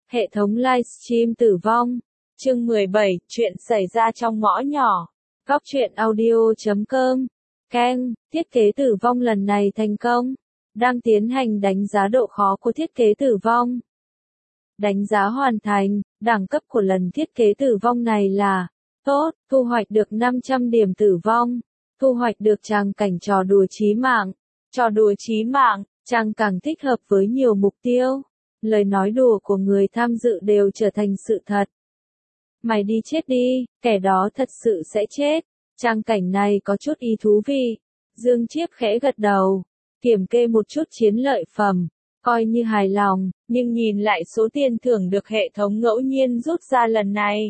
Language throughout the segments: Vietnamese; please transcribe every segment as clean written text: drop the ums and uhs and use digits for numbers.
Hệ thống livestream tử vong. Chương 17, chuyện xảy ra trong ngõ nhỏ. Góc truyện audio.com. Keng, thiết kế tử vong lần này thành công. Đang tiến hành đánh giá độ khó của thiết kế tử vong. Đánh giá hoàn thành, đẳng cấp của lần thiết kế tử vong này là tốt, thu hoạch được 500 điểm tử vong. Thu hoạch được tràng cảnh trò đùa chí mạng. Trò đùa chí mạng, tràng càng thích hợp với nhiều mục tiêu. Lời nói đùa của người tham dự đều trở thành sự thật. Mày đi chết đi, kẻ đó thật sự sẽ chết. Trang cảnh này có chút ý thú vị. Dương Chiếp khẽ gật đầu, kiểm kê một chút chiến lợi phẩm, coi như hài lòng, nhưng nhìn lại số tiền thưởng được hệ thống ngẫu nhiên rút ra lần này.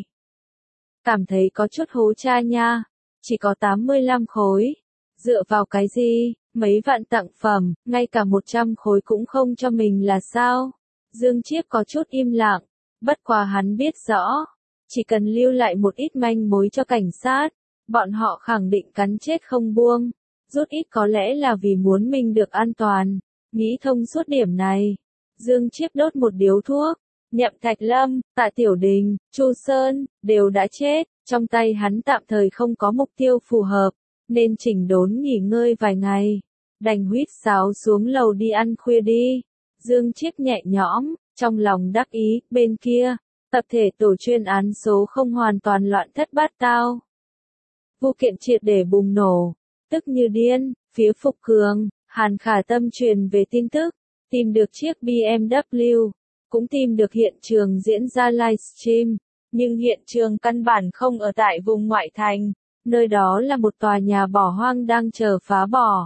Cảm thấy có chút hố cha nha, chỉ có 85 khối. Dựa vào cái gì, mấy vạn tặng phẩm, ngay cả 100 khối cũng không cho mình là sao? Dương Chiếp có chút im lặng, bất quá hắn biết rõ, chỉ cần lưu lại một ít manh mối cho cảnh sát, bọn họ khẳng định cắn chết không buông. Rút ít có lẽ là vì muốn mình được an toàn. Nghĩ thông suốt điểm này, Dương Chiếp đốt một điếu thuốc. Nhậm Thạch Lâm, Tạ Tiểu Đình, Chu Sơn, đều đã chết, trong tay hắn tạm thời không có mục tiêu phù hợp, nên chỉnh đốn nghỉ ngơi vài ngày. Đành huýt sáo xuống lầu đi ăn khuya đi. Dương Chiếp nhẹ nhõm, trong lòng đắc ý, bên kia, tập thể tổ chuyên án số không hoàn toàn loạn thất bát tao. Vụ kiện triệt để bùng nổ, tức như điên, phía Phục Cường, Hàn Khả Tâm truyền về tin tức, tìm được chiếc BMW, cũng tìm được hiện trường diễn ra livestream, nhưng hiện trường căn bản không ở tại vùng ngoại thành, nơi đó là một tòa nhà bỏ hoang đang chờ phá bỏ.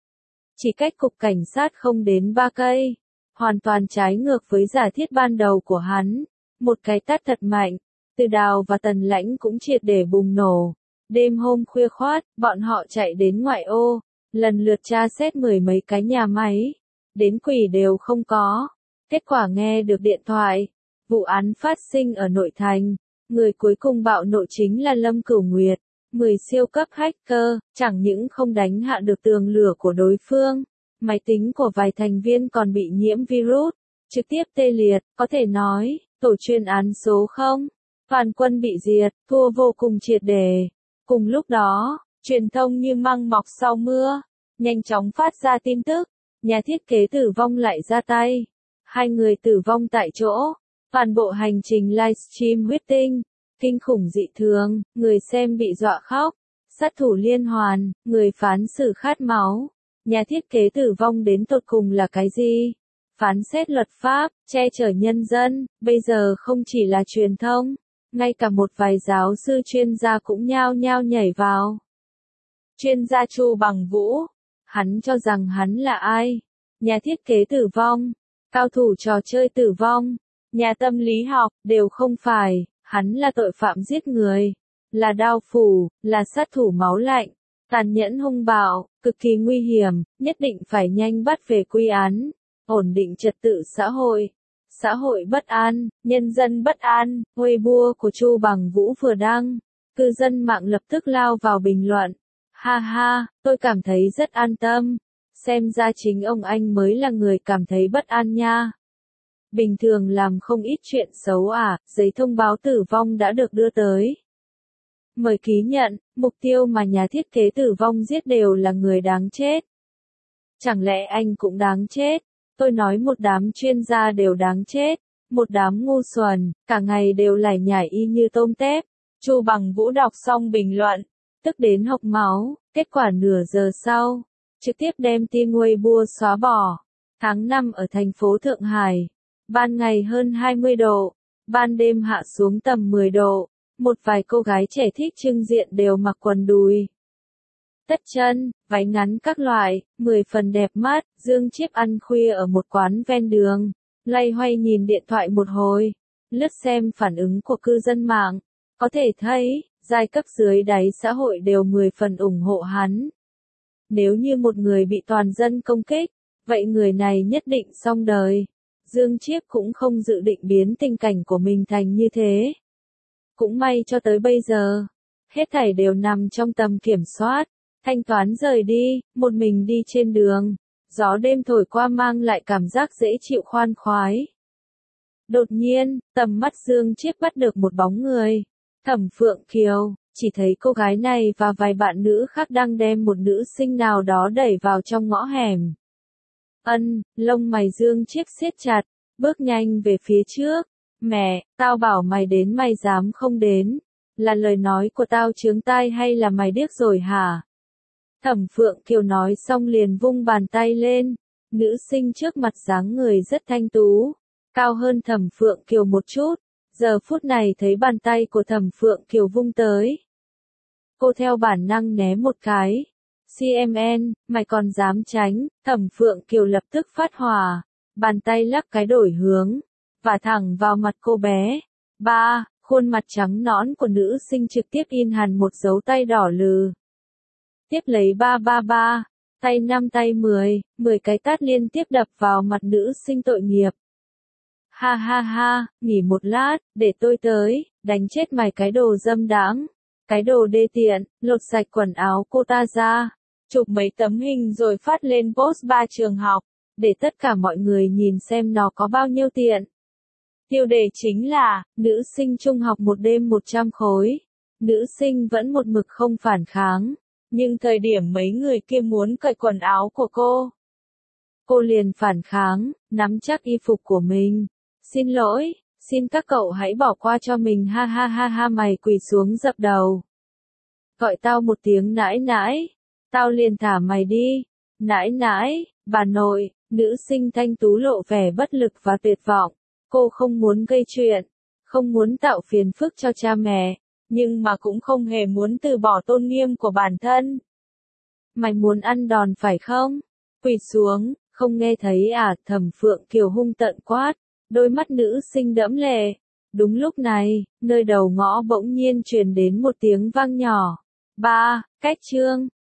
Chỉ cách cục cảnh sát không đến 3 cây, hoàn toàn trái ngược với giả thiết ban đầu của hắn. Một cái tát thật mạnh, Từ Đào và Tần Lãnh cũng triệt để bùng nổ. Đêm hôm khuya khoát, bọn họ chạy đến ngoại ô, lần lượt tra xét mười mấy cái nhà máy, đến quỷ đều không có. Kết quả nghe được điện thoại, vụ án phát sinh ở nội thành, người cuối cùng bạo nộ chính là Lâm Cửu Nguyệt, 10 siêu cấp hacker, chẳng những không đánh hạ được tường lửa của đối phương, máy tính của vài thành viên còn bị nhiễm virus, trực tiếp tê liệt, có thể nói, tổ chuyên án số 0, toàn quân bị diệt, thua vô cùng triệt để. Cùng lúc đó, truyền thông như măng mọc sau mưa, nhanh chóng phát ra tin tức, nhà thiết kế tử vong lại ra tay. 2 người tử vong tại chỗ, toàn bộ hành trình livestream huyết tinh, kinh khủng dị thường, người xem bị dọa khóc, sát thủ liên hoàn, người phán xử khát máu. Nhà thiết kế tử vong đến tột cùng là cái gì? Phán xét luật pháp, che chở nhân dân, bây giờ không chỉ là truyền thông, ngay cả một vài giáo sư chuyên gia cũng nhao nhao nhảy vào. Chuyên gia Chu Bằng Vũ, hắn cho rằng hắn là ai? Nhà thiết kế tử vong, cao thủ trò chơi tử vong, nhà tâm lý học, đều không phải, hắn là tội phạm giết người, là đao phủ, là sát thủ máu lạnh, tàn nhẫn hung bạo, cực kỳ nguy hiểm, nhất định phải nhanh bắt về quy án, ổn định trật tự xã hội. Xã hội bất an, nhân dân bất an, Weibo của Chu Bằng Vũ vừa đăng, cư dân mạng lập tức lao vào bình luận. Ha ha, tôi cảm thấy rất an tâm, xem ra chính ông anh mới là người cảm thấy bất an nha. Bình thường làm không ít chuyện xấu à, giấy thông báo tử vong đã được đưa tới. Mời ký nhận, mục tiêu mà nhà thiết kế tử vong giết đều là người đáng chết. Chẳng lẽ anh cũng đáng chết? Tôi nói một đám chuyên gia đều đáng chết, một đám ngu xuẩn, cả ngày đều lải nhải y như tôm tép. Chu Bằng Vũ đọc xong bình luận, tức đến hộc máu, kết quả nửa giờ sau, trực tiếp đem tin Weibo xóa bỏ. Tháng 5 ở thành phố Thượng Hải, ban ngày hơn 20 độ, ban đêm hạ xuống tầm 10 độ, một vài cô gái trẻ thích trưng diện đều mặc quần đùi, tất chân, váy ngắn các loại, 10 phần đẹp mắt. Dương Chiếp ăn khuya ở một quán ven đường, loay hoay nhìn điện thoại một hồi, lướt xem phản ứng của cư dân mạng, có thể thấy, giai cấp dưới đáy xã hội đều 10 phần ủng hộ hắn. Nếu như một người bị toàn dân công kích, vậy người này nhất định xong đời. Dương Chiếp cũng không dự định biến tình cảnh của mình thành như thế. Cũng may cho tới bây giờ, hết thảy đều nằm trong tầm kiểm soát. Thanh toán rời đi, một mình đi trên đường, gió đêm thổi qua mang lại cảm giác dễ chịu khoan khoái. Đột nhiên, tầm mắt Dương Chiết bắt được một bóng người. Thẩm Phượng Kiều, chỉ thấy cô gái này và vài bạn nữ khác đang đem một nữ sinh nào đó đẩy vào trong ngõ hẻm. Lông mày Dương Chiết siết chặt, bước nhanh về phía trước. Mẹ, tao bảo mày đến mày dám không đến. Là lời nói của tao chướng tai hay là mày điếc rồi hả? Thẩm Phượng Kiều nói xong liền vung bàn tay lên. Nữ sinh trước mặt dáng người rất thanh tú, cao hơn Thẩm Phượng Kiều một chút. Giờ phút này thấy bàn tay của Thẩm Phượng Kiều vung tới. Cô theo bản năng né một cái. CMN, mày còn dám tránh, Thẩm Phượng Kiều lập tức phát hỏa. Bàn tay lắc cái đổi hướng, và thẳng vào mặt cô bé. Khuôn mặt trắng nõn của nữ sinh trực tiếp in hẳn một dấu tay đỏ lừ. Tiếp lấy 3, tay 5 tay 10 cái tát liên tiếp đập vào mặt nữ sinh tội nghiệp. Ha ha ha, nghỉ một lát, để tôi tới, đánh chết mày cái đồ dâm đãng, cái đồ đê tiện, lột sạch quần áo cô ta ra, chụp mấy tấm hình rồi phát lên post 3 trường học, để tất cả mọi người nhìn xem nó có bao nhiêu tiện. Tiêu đề chính là, nữ sinh trung học một đêm 100 khối. Nữ sinh vẫn một mực không phản kháng, nhưng thời điểm mấy người kia muốn cởi quần áo của cô liền phản kháng, nắm chắc y phục của mình. Xin lỗi, xin các cậu hãy bỏ qua cho mình, ha ha ha ha, mày quỳ xuống dập đầu. Gọi tao một tiếng nãi nãi, tao liền thả mày đi. Nãi nãi, bà nội, nữ sinh thanh tú lộ vẻ bất lực và tuyệt vọng. Cô không muốn gây chuyện, không muốn tạo phiền phức cho cha mẹ, nhưng mà cũng không hề muốn từ bỏ tôn nghiêm của bản thân. Mày muốn ăn đòn phải không? Quỳ xuống, không nghe thấy à? Thẩm Phượng Kiều hung tợn quát, đôi mắt nữ sinh đẫm lệ. Đúng lúc này, nơi đầu ngõ bỗng nhiên truyền đến một tiếng vang nhỏ. Cách chương